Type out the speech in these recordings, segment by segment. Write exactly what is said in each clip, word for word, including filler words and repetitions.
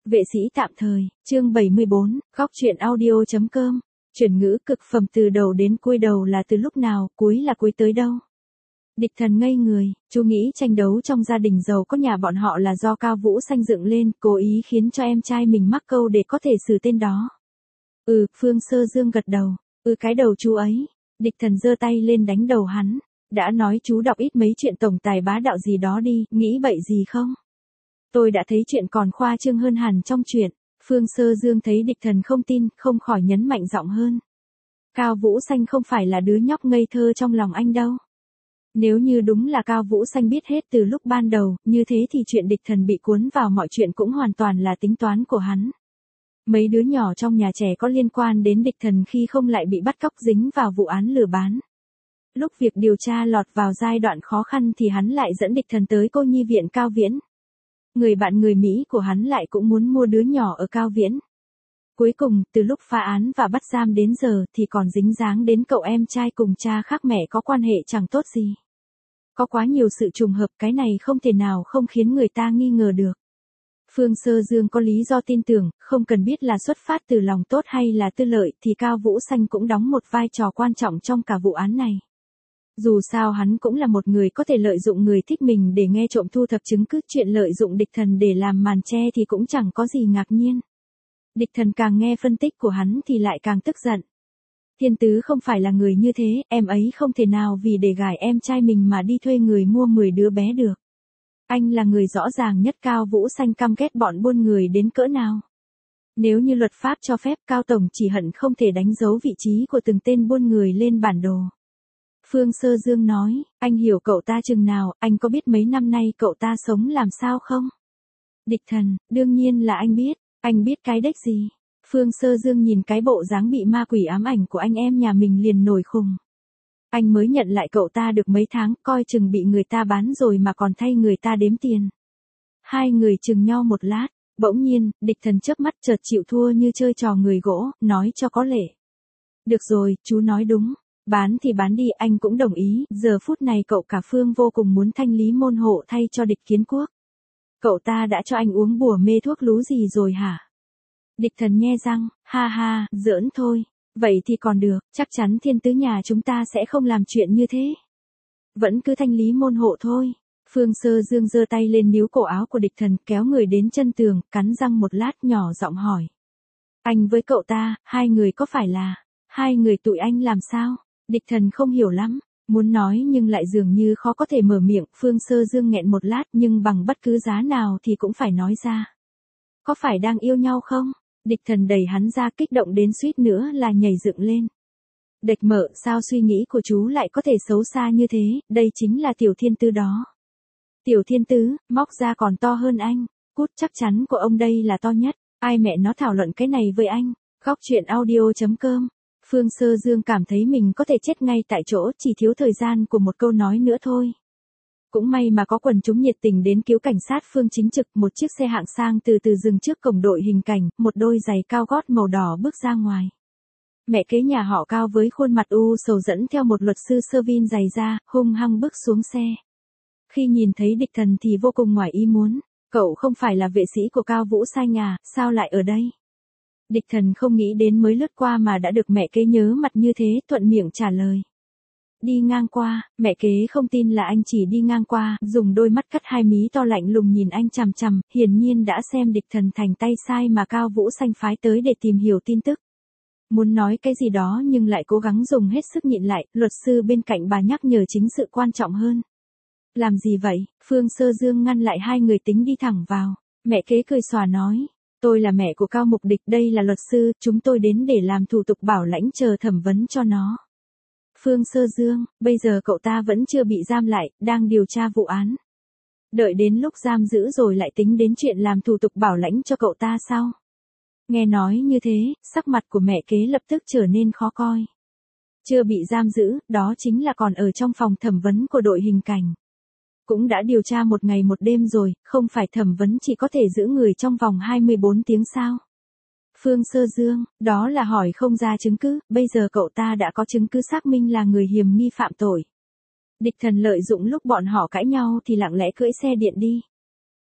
Vệ sĩ tạm thời, chương bảy mươi bốn, góc truyện audio.com. Chuyển ngữ cực phẩm từ đầu đến cuối, đầu là từ lúc nào, cuối là cuối tới đâu. Địch Thần ngây người, chú nghĩ tranh đấu trong gia đình giàu có nhà bọn họ là do Cao Vũ Xanh dựng lên, cố ý khiến cho em trai mình mắc câu để có thể xử tên đó. Ừ, Phương Sơ Dương gật đầu, ừ cái đầu chú ấy. Địch Thần giơ tay lên đánh đầu hắn, đã nói chú đọc ít mấy chuyện tổng tài bá đạo gì đó đi, nghĩ bậy gì không? Tôi đã thấy chuyện còn khoa trương hơn hẳn trong chuyện. Phương Sơ Dương thấy Địch Thần không tin, không khỏi nhấn mạnh giọng hơn. Cao Vũ Xanh không phải là đứa nhóc ngây thơ trong lòng anh đâu. Nếu như đúng là Cao Vũ Xanh biết hết từ lúc ban đầu, như thế thì chuyện Địch Thần bị cuốn vào mọi chuyện cũng hoàn toàn là tính toán của hắn. Mấy đứa nhỏ trong nhà trẻ có liên quan đến Địch Thần khi không lại bị bắt cóc dính vào vụ án lừa bán. Lúc việc điều tra lọt vào giai đoạn khó khăn thì hắn lại dẫn Địch Thần tới cô nhi viện Cao Viễn. Người bạn người Mỹ của hắn lại cũng muốn mua đứa nhỏ ở Cao Viễn. Cuối cùng, từ lúc phá án và bắt giam đến giờ thì còn dính dáng đến cậu em trai cùng cha khác mẹ có quan hệ chẳng tốt gì. Có quá nhiều sự trùng hợp, cái này không thể nào không khiến người ta nghi ngờ được. Phương Sơ Dương có lý do tin tưởng, không cần biết là xuất phát từ lòng tốt hay là tư lợi thì Cao Vũ Xanh cũng đóng một vai trò quan trọng trong cả vụ án này. Dù sao hắn cũng là một người có thể lợi dụng người thích mình để nghe trộm thu thập chứng cứ, chuyện lợi dụng Địch Thần để làm màn che thì cũng chẳng có gì ngạc nhiên. Địch Thần càng nghe phân tích của hắn thì lại càng tức giận. Thiên Tứ không phải là người như thế, em ấy không thể nào vì để gài em trai mình mà đi thuê người mua mười đứa bé được. Anh là người rõ ràng nhất Cao Vũ Xanh căm ghét bọn buôn người đến cỡ nào. Nếu như luật pháp cho phép, Cao Tổng chỉ hận không thể đánh dấu vị trí của từng tên buôn người lên bản đồ. Phương Sơ Dương nói, anh hiểu cậu ta chừng nào, anh có biết mấy năm nay cậu ta sống làm sao không? Địch Thần, đương nhiên là anh biết, anh biết cái đếch gì? Phương Sơ Dương nhìn cái bộ dáng bị ma quỷ ám ảnh của anh em nhà mình liền nổi khùng. Anh mới nhận lại cậu ta được mấy tháng, coi chừng bị người ta bán rồi mà còn thay người ta đếm tiền. Hai người chừng nhau một lát, bỗng nhiên, Địch Thần chớp mắt chợt chịu thua như chơi trò người gỗ, nói cho có lệ. Được rồi, chú nói đúng. Bán thì bán đi, anh cũng đồng ý, giờ phút này cậu cả Phương vô cùng muốn thanh lý môn hộ thay cho Địch Kiến Quốc. Cậu ta đã cho anh uống bùa mê thuốc lú gì rồi hả? Địch Thần nhe răng, ha ha, giỡn thôi, vậy thì còn được, chắc chắn Thiên Tứ nhà chúng ta sẽ không làm chuyện như thế. Vẫn cứ thanh lý môn hộ thôi. Phương Sơ Dương giơ tay lên níu cổ áo của Địch Thần, kéo người đến chân tường, cắn răng một lát nhỏ giọng hỏi. Anh với cậu ta, hai người có phải là, hai người tụi anh làm sao? Địch Thần không hiểu lắm, muốn nói nhưng lại dường như khó có thể mở miệng. Phương Sơ Dương nghẹn một lát nhưng bằng bất cứ giá nào thì cũng phải nói ra. Có phải đang yêu nhau không? Địch Thần đẩy hắn ra, kích động đến suýt nữa là nhảy dựng lên. Địch Mợ, sao suy nghĩ của chú lại có thể xấu xa như thế, đây chính là Tiểu Thiên Tứ đó. Tiểu Thiên Tứ, móc ra còn to hơn anh, cút, chắc chắn của ông đây là to nhất, ai mẹ nó thảo luận cái này với anh. Góc truyện audio.com. Phương Sơ Dương cảm thấy mình có thể chết ngay tại chỗ, chỉ thiếu thời gian của một câu nói nữa thôi. Cũng may mà có quần chúng nhiệt tình đến cứu cảnh sát Phương chính trực, một chiếc xe hạng sang từ từ dừng trước cổng đội hình cảnh, một đôi giày cao gót màu đỏ bước ra ngoài. Mẹ kế nhà họ Cao với khuôn mặt u sầu dẫn theo một luật sư sơ vin giày da, hung hăng bước xuống xe. Khi nhìn thấy Địch Thần thì vô cùng ngoài ý muốn, cậu không phải là vệ sĩ của Cao Vũ Xanh à, sao lại ở đây? Địch Thần không nghĩ đến mới lướt qua mà đã được mẹ kế nhớ mặt như thế, thuận miệng trả lời. Đi ngang qua, mẹ kế không tin là anh chỉ đi ngang qua, dùng đôi mắt cắt hai mí to lạnh lùng nhìn anh chằm chằm, hiển nhiên đã xem Địch Thần thành tay sai mà Cao Vũ Xanh phái tới để tìm hiểu tin tức. Muốn nói cái gì đó nhưng lại cố gắng dùng hết sức nhịn lại, luật sư bên cạnh bà nhắc nhở chính sự quan trọng hơn. Làm gì vậy? Phương Sơ Dương ngăn lại hai người tính đi thẳng vào, mẹ kế cười xòa nói. Tôi là mẹ của Cao Mục Địch, đây là luật sư, chúng tôi đến để làm thủ tục bảo lãnh chờ thẩm vấn cho nó. Phương Sơ Dương, bây giờ cậu ta vẫn chưa bị giam lại, đang điều tra vụ án. Đợi đến lúc giam giữ rồi lại tính đến chuyện làm thủ tục bảo lãnh cho cậu ta sao? Nghe nói như thế, sắc mặt của mẹ kế lập tức trở nên khó coi. Chưa bị giam giữ, đó chính là còn ở trong phòng thẩm vấn của đội hình cảnh. Cũng đã điều tra một ngày một đêm rồi, không phải thẩm vấn chỉ có thể giữ người trong vòng hai mươi bốn tiếng sao? Phương Sơ Dương, đó là hỏi không ra chứng cứ, bây giờ cậu ta đã có chứng cứ xác minh là người hiểm nghi phạm tội. Địch Thần lợi dụng lúc bọn họ cãi nhau thì lặng lẽ cưỡi xe điện đi.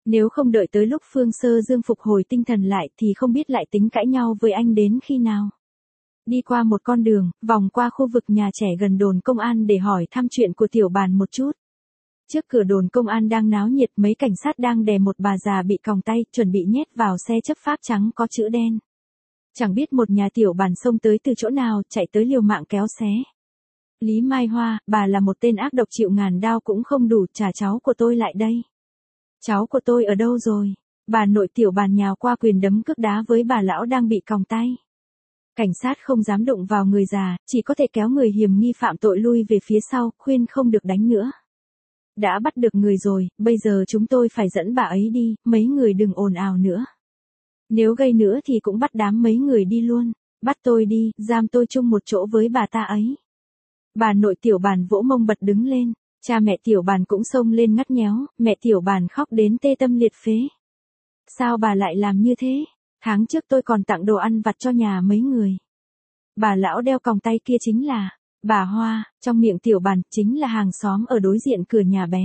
Nếu không đợi tới lúc Phương Sơ Dương phục hồi tinh thần lại thì không biết lại tính cãi nhau với anh đến khi nào. Đi qua một con đường, vòng qua khu vực nhà trẻ gần đồn công an để hỏi thăm chuyện của tiểu bàn một chút. Trước cửa đồn công an đang náo nhiệt, mấy cảnh sát đang đè một bà già bị còng tay, chuẩn bị nhét vào xe chấp pháp trắng có chữ đen. Chẳng biết một nhà tiểu bàn xông tới từ chỗ nào, chạy tới liều mạng kéo xé. Lý Mai Hoa, bà là một tên ác độc chịu ngàn đao cũng không đủ, trả cháu của tôi lại đây. Cháu của tôi ở đâu rồi? Bà nội tiểu bàn nhào qua quyền đấm cước đá với bà lão đang bị còng tay. Cảnh sát không dám đụng vào người già, chỉ có thể kéo người hiểm nghi phạm tội lui về phía sau, khuyên không được đánh nữa. Đã bắt được người rồi, bây giờ chúng tôi phải dẫn bà ấy đi, mấy người đừng ồn ào nữa. Nếu gây nữa thì cũng bắt đám mấy người đi luôn, bắt tôi đi, giam tôi chung một chỗ với bà ta ấy. Bà nội tiểu bàn vỗ mông bật đứng lên, cha mẹ tiểu bàn cũng xông lên ngắt nhéo, mẹ tiểu bàn khóc đến tê tâm liệt phế. Sao bà lại làm như thế? Tháng trước tôi còn tặng đồ ăn vặt cho nhà mấy người. Bà lão đeo còng tay kia chính là bà Hoa, trong miệng tiểu bàn chính là hàng xóm ở đối diện cửa nhà bé.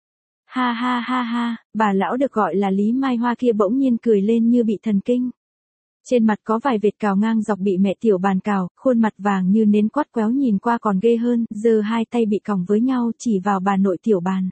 Ha ha ha ha, bà lão được gọi là Lý Mai Hoa kia bỗng nhiên cười lên như bị thần kinh. Trên mặt có vài vệt cào ngang dọc bị mẹ tiểu bàn cào, khuôn mặt vàng như nến quắt quéo nhìn qua còn ghê hơn, giơ hai tay bị còng với nhau chỉ vào bà nội tiểu bàn.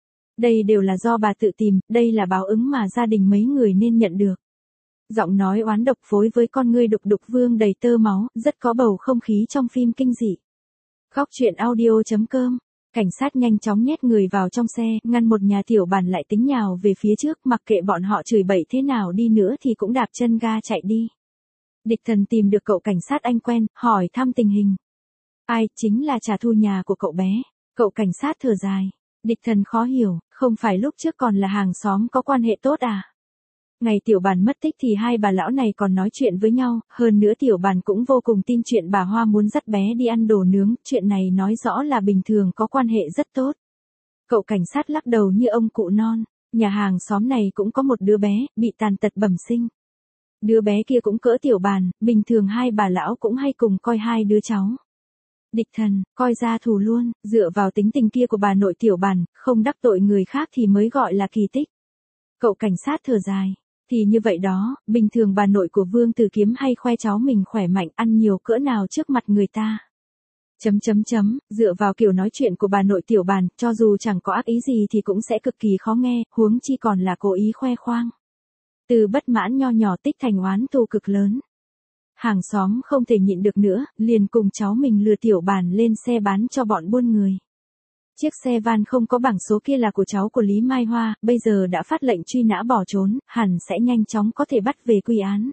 Đây đều là do bà tự tìm, đây là báo ứng mà gia đình mấy người nên nhận được. Giọng nói oán độc phối với con ngươi đục đục vương đầy tơ máu, rất có bầu không khí trong phim kinh dị. Khóc chuyện audio chấm com. Cảnh sát nhanh chóng nhét người vào trong xe, ngăn một nhà tiểu bàn lại tính nhào về phía trước, mặc kệ bọn họ chửi bậy thế nào đi nữa thì cũng đạp chân ga chạy đi. Địch Thần tìm được cậu cảnh sát anh quen, hỏi thăm tình hình. Ai, chính là trả thù nhà của cậu bé. Cậu cảnh sát thở dài. Địch Thần khó hiểu, không phải lúc trước còn là hàng xóm có quan hệ tốt à? Ngày tiểu bàn mất tích thì hai bà lão này còn nói chuyện với nhau, hơn nữa tiểu bàn cũng vô cùng tin chuyện bà Hoa muốn dắt bé đi ăn đồ nướng, chuyện này nói rõ là bình thường có quan hệ rất tốt. Cậu cảnh sát lắc đầu như ông cụ non, nhà hàng xóm này cũng có một đứa bé, bị tàn tật bẩm sinh. Đứa bé kia cũng cỡ tiểu bàn, bình thường hai bà lão cũng hay cùng coi hai đứa cháu. Địch Thần, coi ra thù luôn, dựa vào tính tình kia của bà nội tiểu bàn, không đắc tội người khác thì mới gọi là kỳ tích. Cậu cảnh sát thở dài. Thì như vậy đó, bình thường bà nội của Vương Tử Kiếm hay khoe cháu mình khỏe mạnh ăn nhiều cỡ nào trước mặt người ta. Chấm chấm chấm, dựa vào kiểu nói chuyện của bà nội tiểu bàn, cho dù chẳng có ác ý gì thì cũng sẽ cực kỳ khó nghe, huống chi còn là cố ý khoe khoang. Từ bất mãn nho nhỏ tích thành oán thù cực lớn. Hàng xóm không thể nhịn được nữa, liền cùng cháu mình lừa tiểu bàn lên xe bán cho bọn buôn người. Chiếc xe van không có bảng số kia là của cháu của Lý Mai Hoa, bây giờ đã phát lệnh truy nã bỏ trốn, hẳn sẽ nhanh chóng có thể bắt về quy án.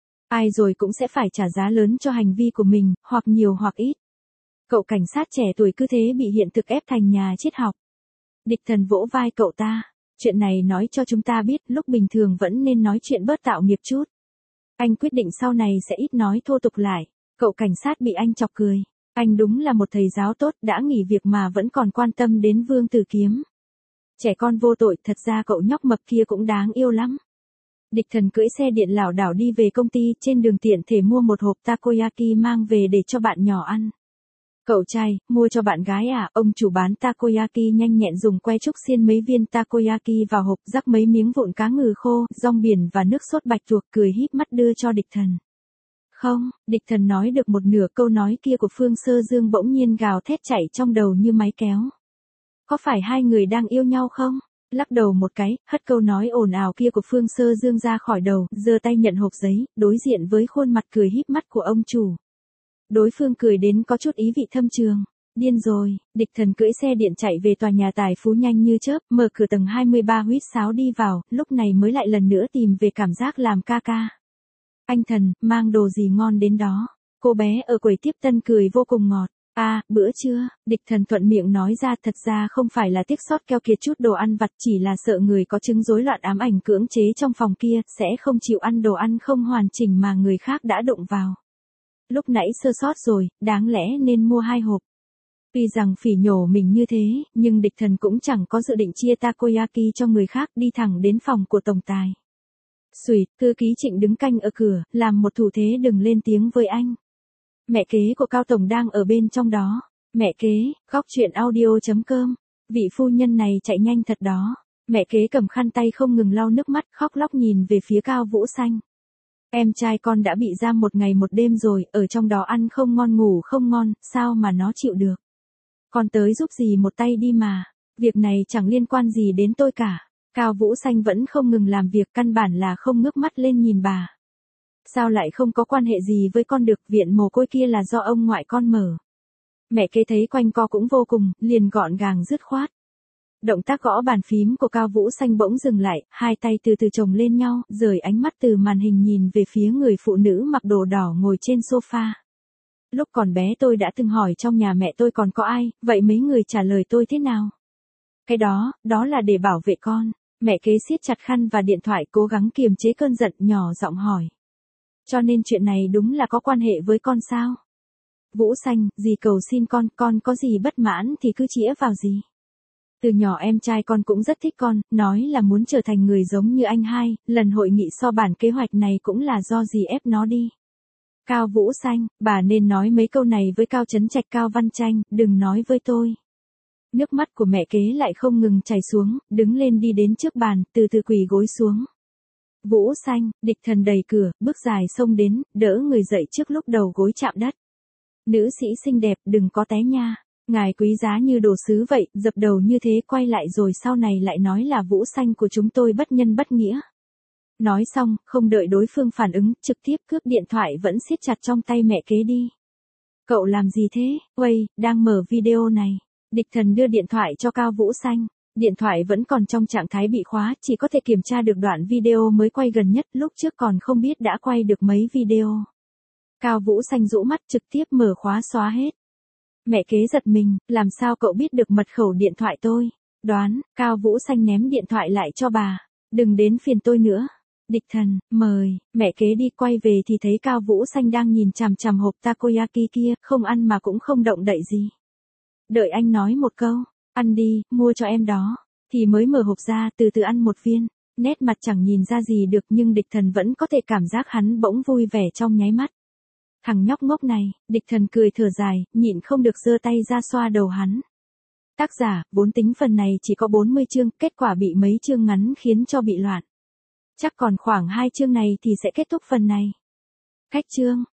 Ai rồi cũng sẽ phải trả giá lớn cho hành vi của mình, hoặc nhiều hoặc ít. Cậu cảnh sát trẻ tuổi cứ thế bị hiện thực ép thành nhà triết học. Địch Thần vỗ vai cậu ta. Chuyện này nói cho chúng ta biết lúc bình thường vẫn nên nói chuyện bớt tạo nghiệp chút. Anh quyết định sau này sẽ ít nói thô tục lại. Cậu cảnh sát bị anh chọc cười. Anh đúng là một thầy giáo tốt, đã nghỉ việc mà vẫn còn quan tâm đến Vương Tử Kiếm. Trẻ con vô tội, thật ra cậu nhóc mập kia cũng đáng yêu lắm. Địch Thần cưỡi xe điện lảo đảo đi về công ty, trên đường tiện thể mua một hộp takoyaki mang về để cho bạn nhỏ ăn. Cậu trai, mua cho bạn gái à? Ông chủ bán takoyaki nhanh nhẹn dùng que trúc xiên mấy viên takoyaki vào hộp, rắc mấy miếng vụn cá ngừ khô, rong biển và nước sốt bạch tuộc, cười híp mắt đưa cho Địch Thần. Không, Địch Thần nói được một nửa câu nói kia của Phương Sơ Dương bỗng nhiên gào thét chạy trong đầu như máy kéo. Có phải hai người đang yêu nhau không? Lắc đầu một cái, hất câu nói ồn ào kia của Phương Sơ Dương ra khỏi đầu, giơ tay nhận hộp giấy, đối diện với khuôn mặt cười híp mắt của ông chủ. Đối phương cười đến có chút ý vị thâm trường. Điên rồi, Địch Thần cưỡi xe điện chạy về tòa nhà tài phú nhanh như chớp, mở cửa tầng hai mươi ba huýt sáo đi vào, lúc này mới lại lần nữa tìm về cảm giác làm ca ca. Anh Thần, mang đồ gì ngon đến đó? Cô bé ở quầy tiếp tân cười vô cùng ngọt. À, bữa trưa, Địch Thần thuận miệng nói ra, thật ra không phải là tiếc sót keo kiệt chút đồ ăn vặt, chỉ là sợ người có chứng rối loạn ám ảnh cưỡng chế trong phòng kia, sẽ không chịu ăn đồ ăn không hoàn chỉnh mà người khác đã đụng vào. Lúc nãy sơ sót rồi, đáng lẽ nên mua hai hộp. Tuy rằng phỉ nhổ mình như thế, nhưng Địch Thần cũng chẳng có dự định chia takoyaki cho người khác, đi thẳng đến phòng của tổng tài. Xùi, thư ký Trịnh đứng canh ở cửa, làm một thủ thế đừng lên tiếng với anh. Mẹ kế của Cao Tổng đang ở bên trong đó. Mẹ kế, khóc chuyện audio chấm com. Vị phu nhân này chạy nhanh thật đó. Mẹ kế cầm khăn tay không ngừng lau nước mắt, khóc lóc nhìn về phía Cao Vũ Xanh. Em trai con đã bị giam một ngày một đêm rồi, ở trong đó ăn không ngon ngủ không ngon, sao mà nó chịu được. Con tới giúp dì một tay đi mà, việc này chẳng liên quan gì đến tôi cả. Cao Vũ Xanh vẫn không ngừng làm việc, căn bản là không ngước mắt lên nhìn bà. Sao lại không có quan hệ gì với con được, viện mồ côi kia là do ông ngoại con mở. Mẹ kế thấy quanh co cũng vô cùng, liền gọn gàng dứt khoát. Động tác gõ bàn phím của Cao Vũ Xanh bỗng dừng lại, hai tay từ từ chồng lên nhau, rời ánh mắt từ màn hình nhìn về phía người phụ nữ mặc đồ đỏ ngồi trên sofa. Lúc còn bé tôi đã từng hỏi trong nhà mẹ tôi còn có ai, vậy mấy người trả lời tôi thế nào? Cái đó, đó là để bảo vệ con. Mẹ kế siết chặt khăn và điện thoại cố gắng kiềm chế cơn giận, nhỏ giọng hỏi. Cho nên chuyện này đúng là có quan hệ với con sao? Vũ Xanh, dì cầu xin con, con có gì bất mãn thì cứ chĩa vào dì. Từ nhỏ em trai con cũng rất thích con, nói là muốn trở thành người giống như anh hai, lần hội nghị so bản kế hoạch này cũng là do dì ép nó đi. Cao Vũ Xanh, bà nên nói mấy câu này với Cao Trấn Trạch, Cao Văn Tranh, đừng nói với tôi. Nước mắt của mẹ kế lại không ngừng chảy xuống, đứng lên đi đến trước bàn, từ từ quỳ gối xuống. Vũ Xanh, Địch Thần đẩy cửa, bước dài xông đến, đỡ người dậy trước lúc đầu gối chạm đất. Nữ sĩ xinh đẹp, đừng có té nha. Ngài quý giá như đồ sứ vậy, dập đầu như thế quay lại rồi sau này lại nói là Vũ Xanh của chúng tôi bất nhân bất nghĩa. Nói xong, không đợi đối phương phản ứng, trực tiếp cướp điện thoại vẫn siết chặt trong tay mẹ kế đi. Cậu làm gì thế? Uầy, đang mở video này. Địch Thần đưa điện thoại cho Cao Vũ Xanh. Điện thoại vẫn còn trong trạng thái bị khóa, chỉ có thể kiểm tra được đoạn video mới quay gần nhất, lúc trước còn không biết đã quay được mấy video. Cao Vũ Xanh rũ mắt trực tiếp mở khóa xóa hết. Mẹ kế giật mình, làm sao cậu biết được mật khẩu điện thoại tôi? Đoán, Cao Vũ Xanh ném điện thoại lại cho bà. Đừng đến phiền tôi nữa. Địch Thần, mời, mẹ kế đi, quay về thì thấy Cao Vũ Xanh đang nhìn chằm chằm hộp takoyaki kia, không ăn mà cũng không động đậy gì. Đợi anh nói một câu, ăn đi, mua cho em đó, thì mới mở hộp ra, từ từ ăn một viên. Nét mặt chẳng nhìn ra gì được nhưng Địch Thần vẫn có thể cảm giác hắn bỗng vui vẻ trong nháy mắt. Thằng nhóc ngốc này, Địch Thần cười thở dài, nhịn không được giơ tay ra xoa đầu hắn. Tác giả, vốn tính phần này chỉ có bốn mươi chương, kết quả bị mấy chương ngắn khiến cho bị loạn. Chắc còn khoảng hai chương này thì sẽ kết thúc phần này. Khách chương.